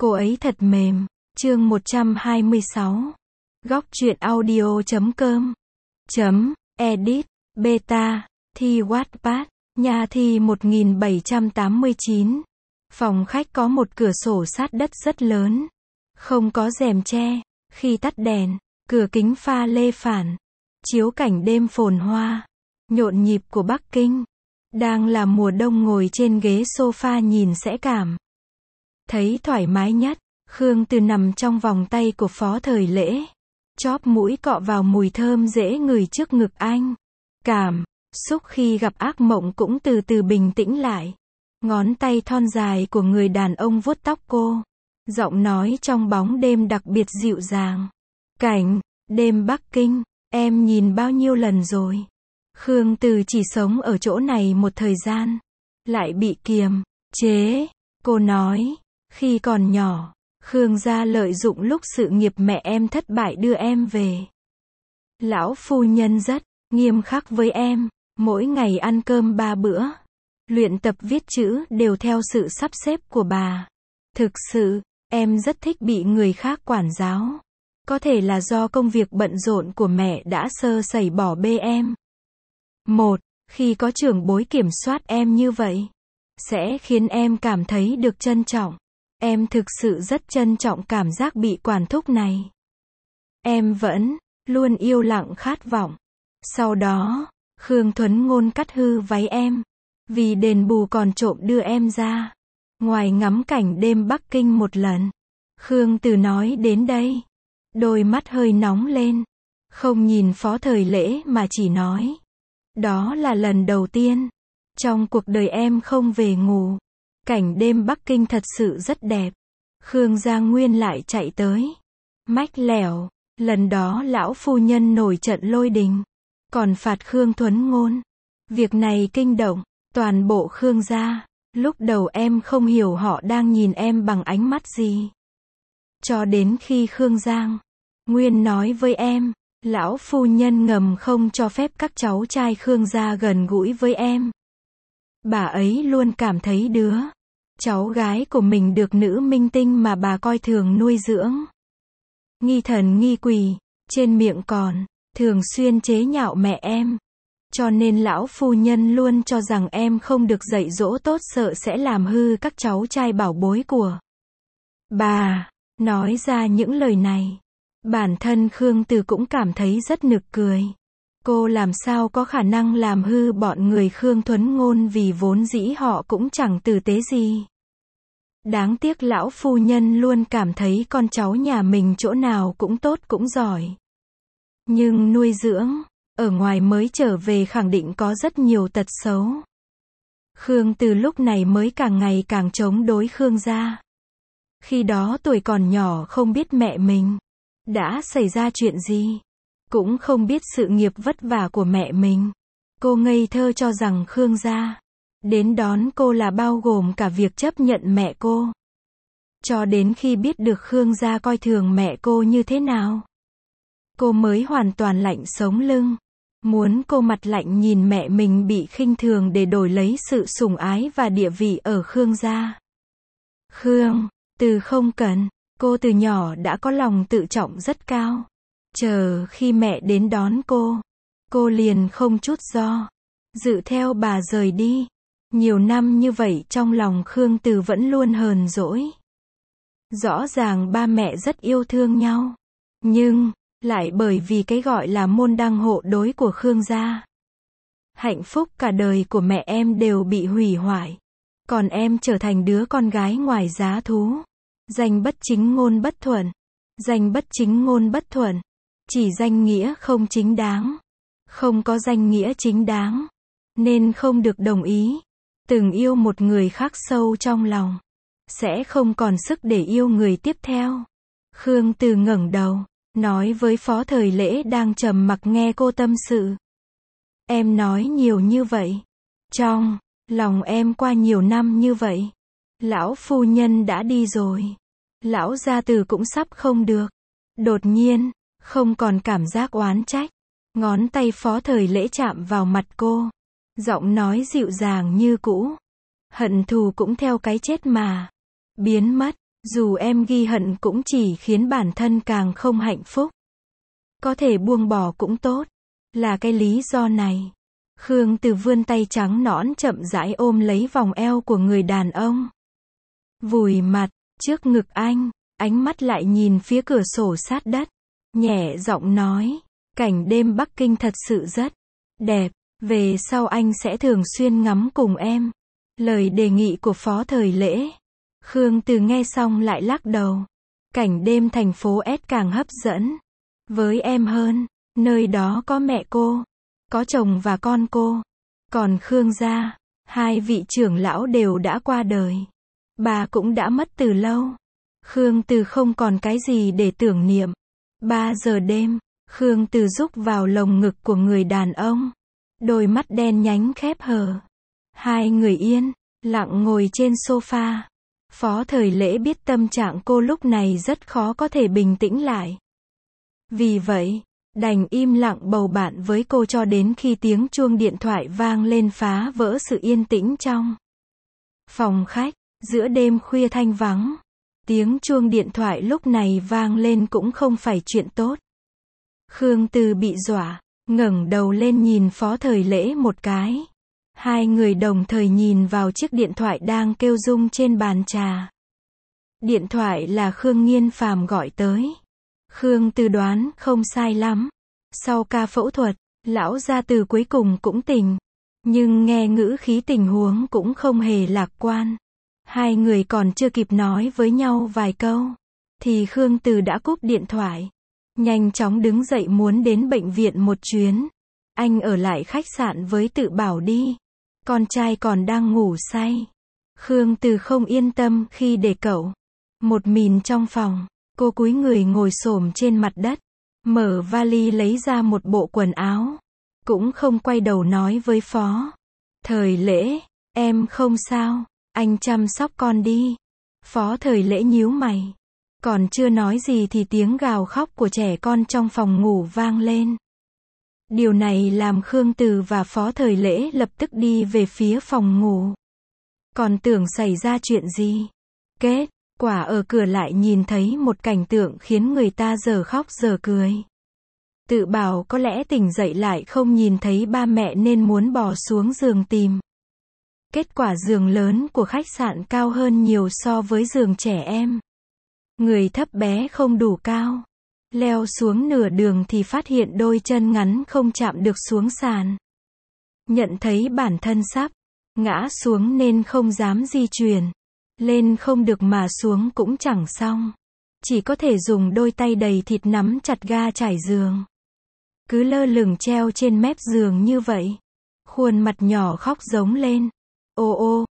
Cô ấy thật mềm. Chương 126. Góc truyện audio.com. Edit. Beta. Thi Wattpad. Nhà thi 1789. Phòng khách có một cửa sổ sát đất rất lớn. Không có rèm che. Khi tắt đèn, cửa kính pha lê phản. Chiếu cảnh đêm phồn hoa. Nhộn nhịp của Bắc Kinh. Đang là mùa đông ngồi trên ghế sofa nhìn sẽ cảm thấy thoải mái nhất. Khương Từ nằm trong vòng tay của Phó Thời Lễ. Chóp mũi cọ vào mùi thơm dễ ngửi trước ngực anh. Cảm xúc khi gặp ác mộng cũng từ từ bình tĩnh lại. Ngón tay thon dài của người đàn ông vuốt tóc cô. Giọng nói trong bóng đêm đặc biệt dịu dàng. Cảnh đêm Bắc Kinh, em nhìn bao nhiêu lần rồi. Khương Từ chỉ sống ở chỗ này một thời gian, lại bị kiềm chế. Cô nói, khi còn nhỏ, Khương gia lợi dụng lúc sự nghiệp mẹ em thất bại đưa em về. Lão phu nhân rất nghiêm khắc với em, mỗi ngày ăn cơm 3 bữa. Luyện tập viết chữ đều theo sự sắp xếp của bà. Thực sự, em rất thích bị người khác quản giáo. Có thể là do công việc bận rộn của mẹ đã sơ sẩy bỏ bê em. Khi có trưởng bối kiểm soát em như vậy, sẽ khiến em cảm thấy được trân trọng. Em thực sự rất trân trọng cảm giác bị quản thúc này. Em vẫn luôn yêu lặng khát vọng. Sau đó, Khương Thuấn Ngôn cắt hư váy em. Vì đền bù còn trộm đưa em ra ngoài ngắm cảnh đêm Bắc Kinh một lần. Khương Từ nói đến đây, đôi mắt hơi nóng lên. Không nhìn Phó Thời Lễ mà chỉ nói, đó là lần đầu tiên trong cuộc đời em không về ngủ. Cảnh đêm Bắc Kinh thật sự rất đẹp. Khương Gia Nguyên lại chạy tới. Mách lẻo, lần đó lão phu nhân nổi trận lôi đình, còn phạt Khương Thuấn Ngôn. Việc này kinh động toàn bộ Khương gia. Lúc đầu em không hiểu họ đang nhìn em bằng ánh mắt gì. Cho đến khi Khương Giang Nguyên nói với em, lão phu nhân ngầm không cho phép các cháu trai Khương gia gần gũi với em. Bà ấy luôn cảm thấy đứa cháu gái của mình được nữ minh tinh mà bà coi thường nuôi dưỡng. Nghi thần nghi quỷ, trên miệng còn thường xuyên chế nhạo mẹ em. Cho nên lão phu nhân luôn cho rằng em không được dạy dỗ tốt, sợ sẽ làm hư các cháu trai bảo bối của bà. Nói ra những lời này, bản thân Khương Từ cũng cảm thấy rất nực cười. Cô làm sao có khả năng làm hư bọn người Khương Thuấn Ngôn, vì vốn dĩ họ cũng chẳng tử tế gì. Đáng tiếc lão phu nhân luôn cảm thấy con cháu nhà mình chỗ nào cũng tốt cũng giỏi. Nhưng nuôi dưỡng, ở ngoài mới trở về khẳng định có rất nhiều tật xấu. Khương Từ lúc này mới càng ngày càng chống đối Khương gia. Khi đó tuổi còn nhỏ không biết mẹ mình đã xảy ra chuyện gì, cũng không biết sự nghiệp vất vả của mẹ mình. Cô ngây thơ cho rằng Khương gia đến đón cô là bao gồm cả việc chấp nhận mẹ cô. Cho đến khi biết được Khương gia coi thường mẹ cô như thế nào, cô mới hoàn toàn lạnh sống lưng. Muốn cô mặt lạnh nhìn mẹ mình bị khinh thường để đổi lấy sự sủng ái và địa vị ở Khương gia. Khương Từ không cần. Cô từ nhỏ đã có lòng tự trọng rất cao. Chờ khi mẹ đến đón cô liền không chút do dự theo bà rời đi. Nhiều năm như vậy trong lòng Khương Từ vẫn luôn hờn dỗi. Rõ ràng ba mẹ rất yêu thương nhau, nhưng lại bởi vì cái gọi là môn đăng hộ đối của Khương gia, hạnh phúc cả đời của mẹ em đều bị hủy hoại. Còn em trở thành đứa con gái ngoài giá thú. Danh bất chính ngôn bất thuận. Danh bất chính ngôn bất thuận. Chỉ danh nghĩa không chính đáng. Không có danh nghĩa chính đáng, nên không được đồng ý. Từng yêu một người khác sâu trong lòng, sẽ không còn sức để yêu người tiếp theo. Khương Từ ngẩng đầu, nói với Phó Thời Lễ đang trầm mặc nghe cô tâm sự. Em nói nhiều như vậy. Trong lòng em qua nhiều năm như vậy, lão phu nhân đã đi rồi. Lão gia tử cũng sắp không được. Đột nhiên, không còn cảm giác oán trách. Ngón tay Phó Thời Lễ chạm vào mặt cô. Giọng nói dịu dàng như cũ. Hận thù cũng theo cái chết mà biến mất. Dù em ghi hận cũng chỉ khiến bản thân càng không hạnh phúc. Có thể buông bỏ cũng tốt. Là cái lý do này. Khương Từ vươn tay trắng nõn chậm rãi ôm lấy vòng eo của người đàn ông. Vùi mặt trước ngực anh, ánh mắt lại nhìn phía cửa sổ sát đất. Nhẹ giọng nói, cảnh đêm Bắc Kinh thật sự rất đẹp, về sau anh sẽ thường xuyên ngắm cùng em. Lời đề nghị của Phó Thời Lễ. Khương Từ nghe xong lại lắc đầu. Cảnh đêm thành phố S càng hấp dẫn với em hơn, nơi đó có mẹ cô, có chồng và con cô. Còn Khương gia, hai vị trưởng lão đều đã qua đời. Bà cũng đã mất từ lâu. Khương Từ không còn cái gì để tưởng niệm. 3 giờ đêm, Khương Từ rúc vào lồng ngực của người đàn ông. Đôi mắt đen nhánh khép hờ. Hai người yên lặng ngồi trên sofa. Phó Thời Lễ biết tâm trạng cô lúc này rất khó có thể bình tĩnh lại. Vì vậy, đành im lặng bầu bạn với cô cho đến khi tiếng chuông điện thoại vang lên phá vỡ sự yên tĩnh trong phòng khách. Giữa đêm khuya thanh vắng, tiếng chuông điện thoại lúc này vang lên cũng không phải chuyện tốt. Khương Từ bị dọa, ngẩng đầu lên nhìn Phó Thời Lễ một cái. Hai người đồng thời nhìn vào chiếc điện thoại đang kêu rung trên bàn trà. Điện thoại là Khương Nghiên Phàm gọi tới. Khương Từ đoán không sai lắm. Sau ca phẫu thuật, lão gia Từ cuối cùng cũng tỉnh. Nhưng nghe ngữ khí tình huống cũng không hề lạc quan. Hai người còn chưa kịp nói với nhau vài câu, thì Khương Từ đã cúp điện thoại. Nhanh chóng đứng dậy muốn đến bệnh viện một chuyến. Anh ở lại khách sạn với Tự Bảo đi. Con trai còn đang ngủ say. Khương Từ không yên tâm khi để cậu một mình trong phòng. Cô cúi người ngồi xổm trên mặt đất. Mở vali lấy ra một bộ quần áo. Cũng không quay đầu nói với Phó Thời Lễ, em không sao, anh chăm sóc con đi. Phó Thời Lễ nhíu mày. Còn chưa nói gì thì tiếng gào khóc của trẻ con trong phòng ngủ vang lên. Điều này làm Khương Từ và Phó Thời Lễ lập tức đi về phía phòng ngủ. Còn tưởng xảy ra chuyện gì. Kết quả ở cửa lại nhìn thấy một cảnh tượng khiến người ta giờ khóc giờ cười. Tự Bảo có lẽ tỉnh dậy lại không nhìn thấy ba mẹ nên muốn bò xuống giường tìm. Kết quả giường lớn của khách sạn cao hơn nhiều so với giường trẻ em. Người thấp bé không đủ cao. Leo xuống nửa đường thì phát hiện đôi chân ngắn không chạm được xuống sàn. Nhận thấy bản thân sắp ngã xuống nên không dám di chuyển. Lên không được mà xuống cũng chẳng xong. Chỉ có thể dùng đôi tay đầy thịt nắm chặt ga trải giường. Cứ lơ lửng treo trên mép giường như vậy. Khuôn mặt nhỏ khóc giống lên. Ô ô,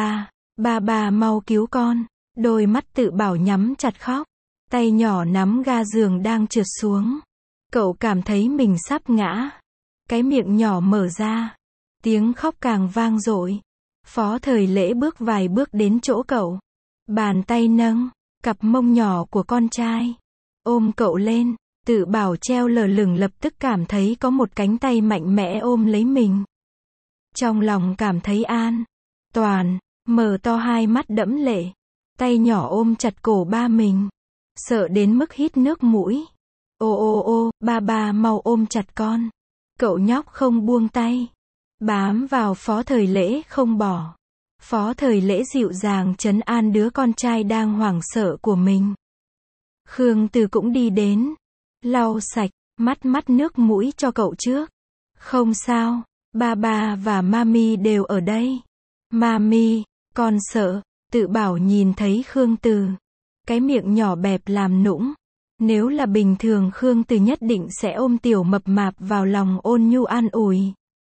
ba ba mau cứu con. Đôi mắt Tự Bảo nhắm chặt khóc. Tay nhỏ nắm ga giường đang trượt xuống. Cậu cảm thấy mình sắp ngã. Cái miệng nhỏ mở ra. Tiếng khóc càng vang dội. Phó Thời Lễ bước vài bước đến chỗ cậu. Bàn tay nâng cặp mông nhỏ của con trai. Ôm cậu lên. Tự Bảo treo lơ lửng lập tức cảm thấy có một cánh tay mạnh mẽ ôm lấy mình. Trong lòng cảm thấy an toàn. Mở to hai mắt đẫm lệ. Tay nhỏ ôm chặt cổ ba mình. Sợ đến mức hít nước mũi. Ô ô ô, ba mau ôm chặt con. Cậu nhóc không buông tay. Bám vào Phó Thời Lễ không bỏ. Phó Thời Lễ dịu dàng trấn an đứa con trai đang hoảng sợ của mình. Khương Từ cũng đi đến. Lau sạch mắt nước mũi cho cậu trước. Không sao, ba và mami đều ở đây. Mami, con sợ. Tự Bảo nhìn thấy Khương Từ. Cái miệng nhỏ bẹp làm nũng. Nếu là bình thường Khương Từ nhất định sẽ ôm tiểu mập mạp vào lòng ôn nhu an ủi.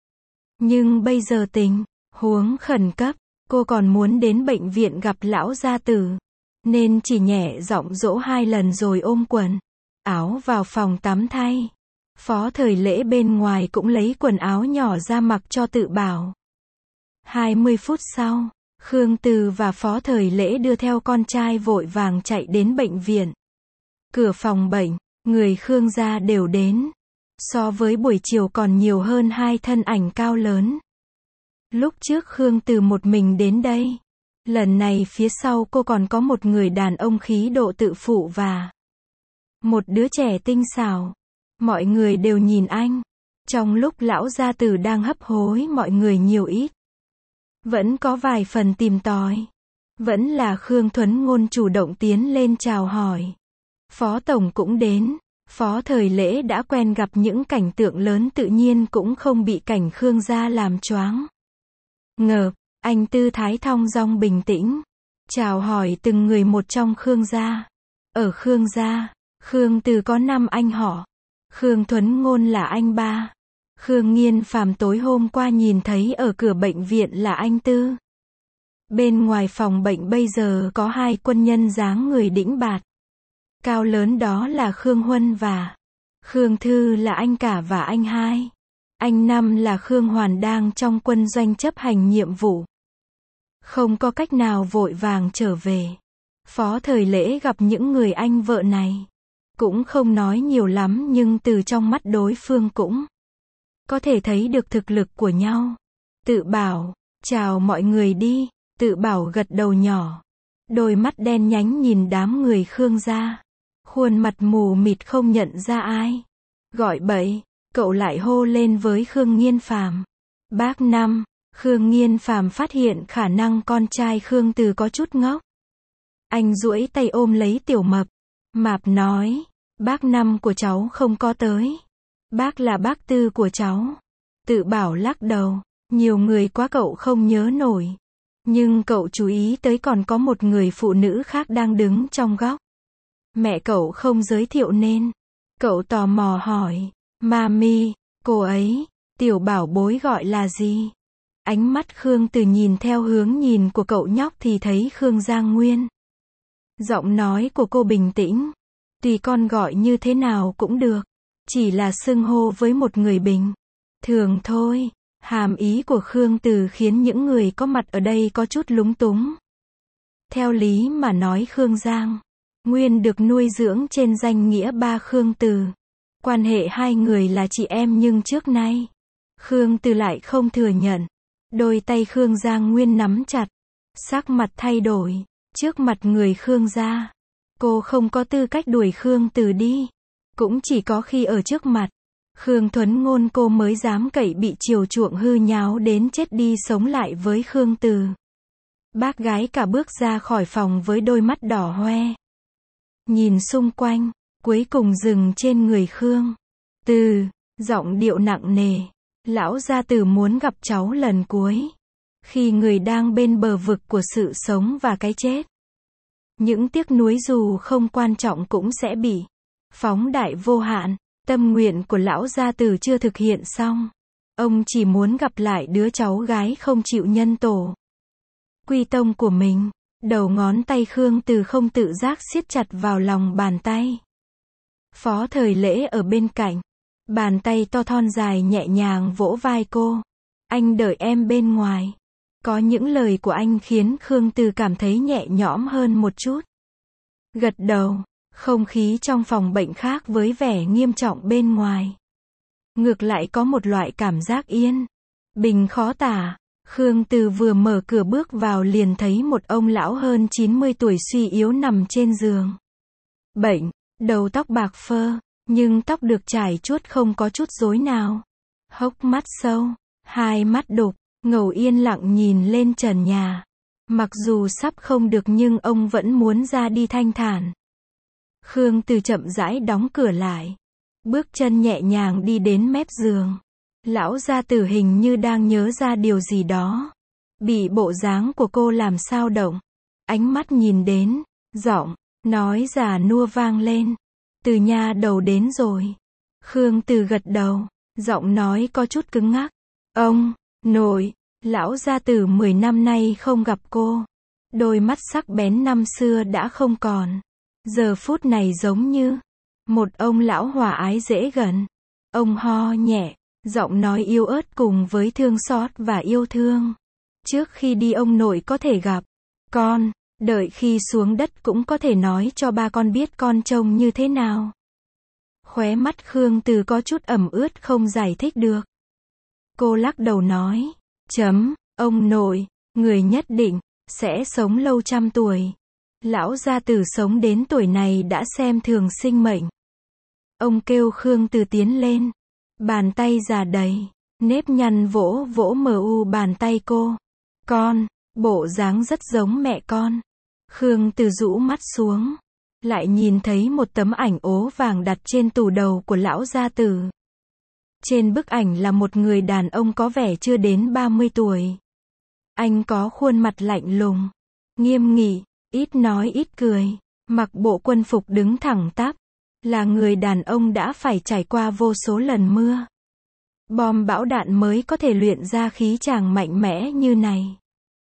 Nhưng bây giờ tình huống khẩn cấp, cô còn muốn đến bệnh viện gặp lão gia tử. Nên chỉ nhẹ giọng dỗ 2 lần rồi ôm quần áo vào phòng tắm thay. Phó Thời Lễ bên ngoài cũng lấy quần áo nhỏ ra mặc cho Tự Bảo. 20 phút sau, Khương Từ và Phó Thời Lễ đưa theo con trai vội vàng chạy đến bệnh viện. Cửa phòng bệnh, người Khương gia đều đến. So với buổi chiều còn nhiều hơn 2 thân ảnh cao lớn. Lúc trước Khương Từ một mình đến đây. Lần này phía sau cô còn có một người đàn ông khí độ tự phụ và một đứa trẻ tinh xảo. Mọi người đều nhìn anh. Trong lúc lão gia tử đang hấp hối mọi người nhiều ít, vẫn có vài phần tìm tòi. Vẫn là Khương Thuấn Ngôn chủ động tiến lên chào hỏi. Phó tổng cũng đến. Phó Thời Lễ đã quen gặp những cảnh tượng lớn tự nhiên cũng không bị cảnh Khương gia làm choáng ngợp. Anh tư thái thong dong bình tĩnh, chào hỏi từng người một trong Khương gia. Ở Khương gia, Khương Từ có 5 anh họ. Khương Thuấn Ngôn là anh ba. Khương Nghiên Phàm tối hôm qua nhìn thấy ở cửa bệnh viện là anh tư. Bên ngoài phòng bệnh bây giờ có 2 quân nhân dáng người đĩnh bạt, cao lớn, đó là Khương Huân và Khương Thư là anh cả và anh hai. Anh năm là Khương Hoàn đang trong quân doanh chấp hành nhiệm vụ. Không có cách nào vội vàng trở về. Phó Thời Lễ gặp những người anh vợ này, cũng không nói nhiều lắm nhưng từ trong mắt đối phương cũng có thể thấy được thực lực của nhau. Tự Bảo, chào mọi người đi. Tự Bảo gật đầu nhỏ, đôi mắt đen nhánh nhìn đám người Khương gia, khuôn mặt mù mịt không nhận ra ai. Gọi bậy, cậu lại hô lên với Khương Nghiên Phàm. Bác Năm. Khương Nghiên Phàm phát hiện khả năng con trai Khương Từ có chút ngốc. Anh duỗi tay ôm lấy Tiểu Mập. Mạp nói, bác Năm của cháu không có tới. Bác là bác Tư của cháu. Tự Bảo lắc đầu, nhiều người quá cậu không nhớ nổi. Nhưng cậu chú ý tới còn có một người phụ nữ khác đang đứng trong góc. Mẹ cậu không giới thiệu nên cậu tò mò hỏi, Mami, cô ấy, Tiểu Bảo bối gọi là gì? Ánh mắt Khương Từ nhìn theo hướng nhìn của cậu nhóc thì thấy Khương Giang Nguyên. Giọng nói của cô bình tĩnh, tùy con gọi như thế nào cũng được, chỉ là xưng hô với một người bình thường thôi. Hàm ý của Khương Từ khiến những người có mặt ở đây có chút lúng túng. Theo lý mà nói Khương Giang Nguyên được nuôi dưỡng trên danh nghĩa ba Khương Từ. Quan hệ hai người là chị em nhưng trước nay Khương Từ lại không thừa nhận. Đôi tay Khương Giang Nguyên nắm chặt, sắc mặt thay đổi. Trước mặt người Khương gia, cô không có tư cách đuổi Khương Từ đi. Cũng chỉ có khi ở trước mặt Khương Thuấn Ngôn cô mới dám cậy bị chiều chuộng hư nháo đến chết đi sống lại với Khương Từ. Bác gái cả bước ra khỏi phòng với đôi mắt đỏ hoe. Nhìn xung quanh, cuối cùng dừng trên người Khương Từ, giọng điệu nặng nề. Lão gia tử muốn gặp cháu lần cuối. Khi người đang bên bờ vực của sự sống và cái chết. Những tiếc nuối dù không quan trọng cũng sẽ bị phóng đại vô hạn. Tâm nguyện của lão gia tử chưa thực hiện xong. Ông chỉ muốn gặp lại đứa cháu gái không chịu nhân tổ quy tông của mình. Đầu ngón tay Khương Từ không tự giác siết chặt vào lòng bàn tay. Phó Thời Lễ ở bên cạnh. Bàn tay to thon dài nhẹ nhàng vỗ vai cô. Anh đợi em bên ngoài. Có những lời của anh khiến Khương Từ cảm thấy nhẹ nhõm hơn một chút. Gật đầu. Không khí trong phòng bệnh khác với vẻ nghiêm trọng bên ngoài. Ngược lại có một loại cảm giác yên bình khó tả. Khương Từ vừa mở cửa bước vào liền thấy một ông lão hơn 90 tuổi suy yếu nằm trên giường bệnh, đầu tóc bạc phơ, nhưng tóc được chải chuốt không có chút rối nào. Hốc mắt sâu, hai mắt đục, ngầu yên lặng nhìn lên trần nhà. Mặc dù sắp không được nhưng ông vẫn muốn ra đi thanh thản. Khương Từ chậm rãi đóng cửa lại. Bước chân nhẹ nhàng đi đến mép giường. Lão gia tử hình như đang nhớ ra điều gì đó. Bị bộ dáng của cô làm sao động. Ánh mắt nhìn đến, giọng nói già nua vang lên. Từ nhà đầu đến rồi. Khương Từ gật đầu, giọng nói có chút cứng ngắc. Ông nội, lão gia tử 10 năm nay không gặp cô. Đôi mắt sắc bén năm xưa đã không còn. Giờ phút này giống như một ông lão hòa ái dễ gần. Ông ho nhẹ, giọng nói yếu ớt cùng với thương xót và yêu thương. Trước khi đi ông nội có thể gặp con, đợi khi xuống đất cũng có thể nói cho ba con biết con trông như thế nào. Khóe mắt Khương Từ có chút ẩm ướt không giải thích được. Cô lắc đầu nói, ông nội, người nhất định sẽ sống lâu trăm tuổi. Lão gia tử sống đến tuổi này đã xem thường sinh mệnh. Ông kêu Khương Từ tiến lên. Bàn tay già đầy, nếp nhăn vỗ vỗ bàn tay cô. Con, bộ dáng rất giống mẹ con. Khương Từ rũ mắt xuống. Lại nhìn thấy một tấm ảnh ố vàng đặt trên tủ đầu của lão gia tử. Trên bức ảnh là một người đàn ông có vẻ chưa đến 30 tuổi. Anh có khuôn mặt lạnh lùng, nghiêm nghị, ít nói ít cười, mặc bộ quân phục đứng thẳng tắp. Là người đàn ông đã phải trải qua vô số lần mưa bom bão đạn mới có thể luyện ra khí chàng mạnh mẽ như này.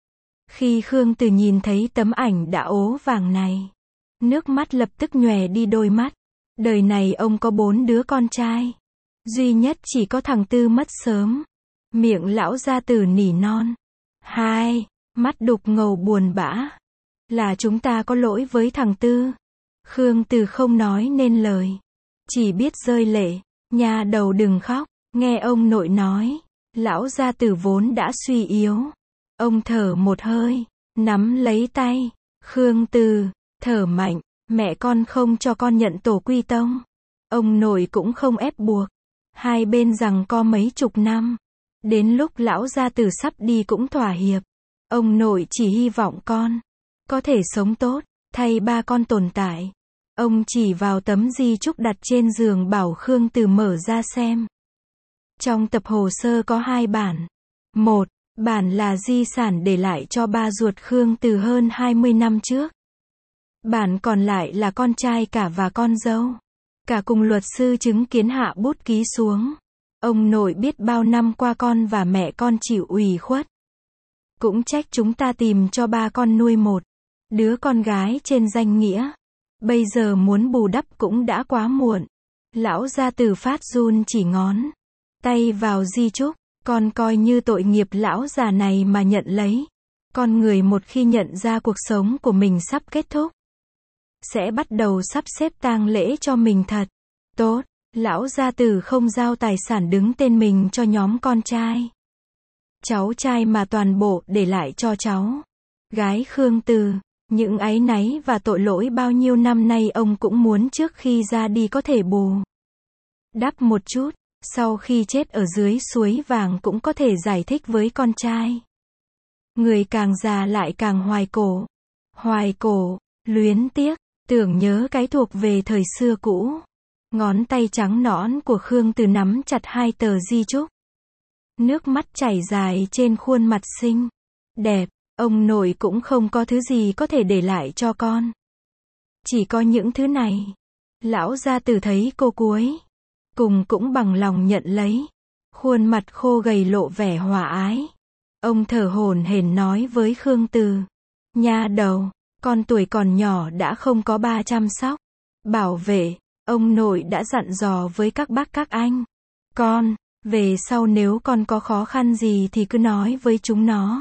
Khi Khương Từ nhìn thấy tấm ảnh đã ố vàng này, nước mắt lập tức nhòe đi đôi mắt. Đời này ông có 4 đứa con trai, duy nhất chỉ có thằng Tư mất sớm. Miệng lão gia tử nỉ non. Hai, mắt đục ngầu buồn bã. Là chúng ta có lỗi với thằng Tư. Khương Từ không nói nên lời, chỉ biết rơi lệ. Nha đầu đừng khóc, nghe ông nội nói. Lão gia tử vốn đã suy yếu. Ông thở một hơi, nắm lấy tay Khương Từ, thở mạnh. Mẹ con không cho con nhận tổ quy tông. Ông nội cũng không ép buộc. Hai bên giằng co mấy chục năm. Đến lúc lão gia tử sắp đi cũng thỏa hiệp. Ông nội chỉ hy vọng con có thể sống tốt, thay ba con tồn tại. Ông chỉ vào tấm di chúc đặt trên giường bảo Khương Từ mở ra xem. Trong tập hồ sơ có 2 bản. Một bản là di sản để lại cho ba ruột Khương Từ hơn 20 năm trước. Bản còn lại là con trai cả và con dâu. Cả cùng luật sư chứng kiến hạ bút ký xuống. Ông nội biết bao năm qua con và mẹ con chịu ủy khuất. Cũng trách chúng ta tìm cho ba con nuôi một đứa con gái trên danh nghĩa. Bây giờ muốn bù đắp cũng đã quá muộn. Lão gia tử phát run chỉ ngón tay vào di chúc. Con coi như tội nghiệp lão già này mà nhận lấy. Con người một khi nhận ra cuộc sống của mình sắp kết thúc, sẽ bắt đầu sắp xếp tang lễ cho mình thật tốt. Lão gia tử không giao tài sản đứng tên mình cho nhóm con trai, cháu trai mà toàn bộ để lại cho cháu gái Khương Từ. Những áy náy và tội lỗi bao nhiêu năm nay ông cũng muốn trước khi ra đi có thể bù đắp một chút. Sau khi chết ở dưới suối vàng cũng có thể giải thích với con trai. Người càng già lại càng hoài cổ, luyến tiếc, tưởng nhớ cái thuộc về thời xưa cũ. Ngón tay trắng nõn của Khương Từ nắm chặt 2 tờ di chúc. Nước mắt chảy dài trên khuôn mặt xinh đẹp. Ông nội cũng không có thứ gì có thể để lại cho con. Chỉ có những thứ này. Lão gia tử thấy cô cuối cùng cũng bằng lòng nhận lấy. Khuôn mặt khô gầy lộ vẻ hòa ái. Ông thở hổn hển nói với Khương Từ. Nha đầu, con tuổi còn nhỏ đã không có ba chăm sóc, bảo vệ. Ông nội đã dặn dò với các bác các anh. Con, về sau nếu con có khó khăn gì thì cứ nói với chúng nó.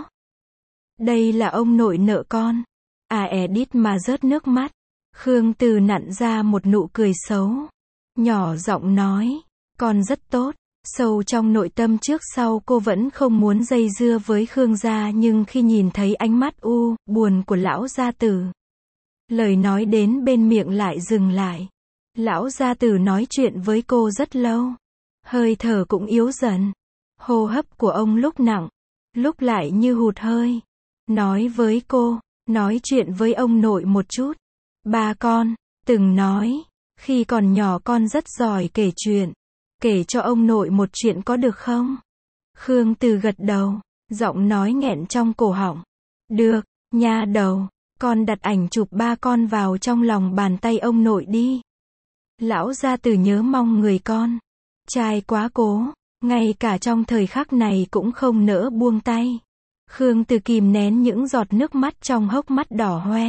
Đây là ông nội nợ con. Edith mà rớt nước mắt. Khương Từ nặn ra một nụ cười xấu. Nhỏ giọng nói. Con rất tốt. Sâu trong nội tâm trước sau cô vẫn không muốn dây dưa với Khương gia, nhưng khi nhìn thấy ánh mắt buồn của lão gia tử, lời nói đến bên miệng lại dừng lại. Lão gia tử nói chuyện với cô rất lâu. Hơi thở cũng yếu dần. Hô hấp của ông lúc nặng, lúc lại như hụt hơi. Nói với cô, nói chuyện với ông nội một chút. Ba con từng nói, khi còn nhỏ con rất giỏi kể chuyện. Kể cho ông nội một chuyện có được không? Khương Từ gật đầu, giọng nói nghẹn trong cổ họng. Được, nha đầu, con đặt ảnh chụp ba con vào trong lòng bàn tay ông nội đi. Lão gia tử nhớ mong người con trai quá cố, ngay cả trong thời khắc này cũng không nỡ buông tay. Khương Từ kìm nén những giọt nước mắt trong hốc mắt đỏ hoe.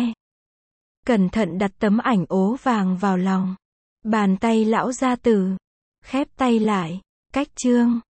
Cẩn thận đặt tấm ảnh ố vàng vào lòng bàn tay lão gia tử. Khép tay lại. Cách chương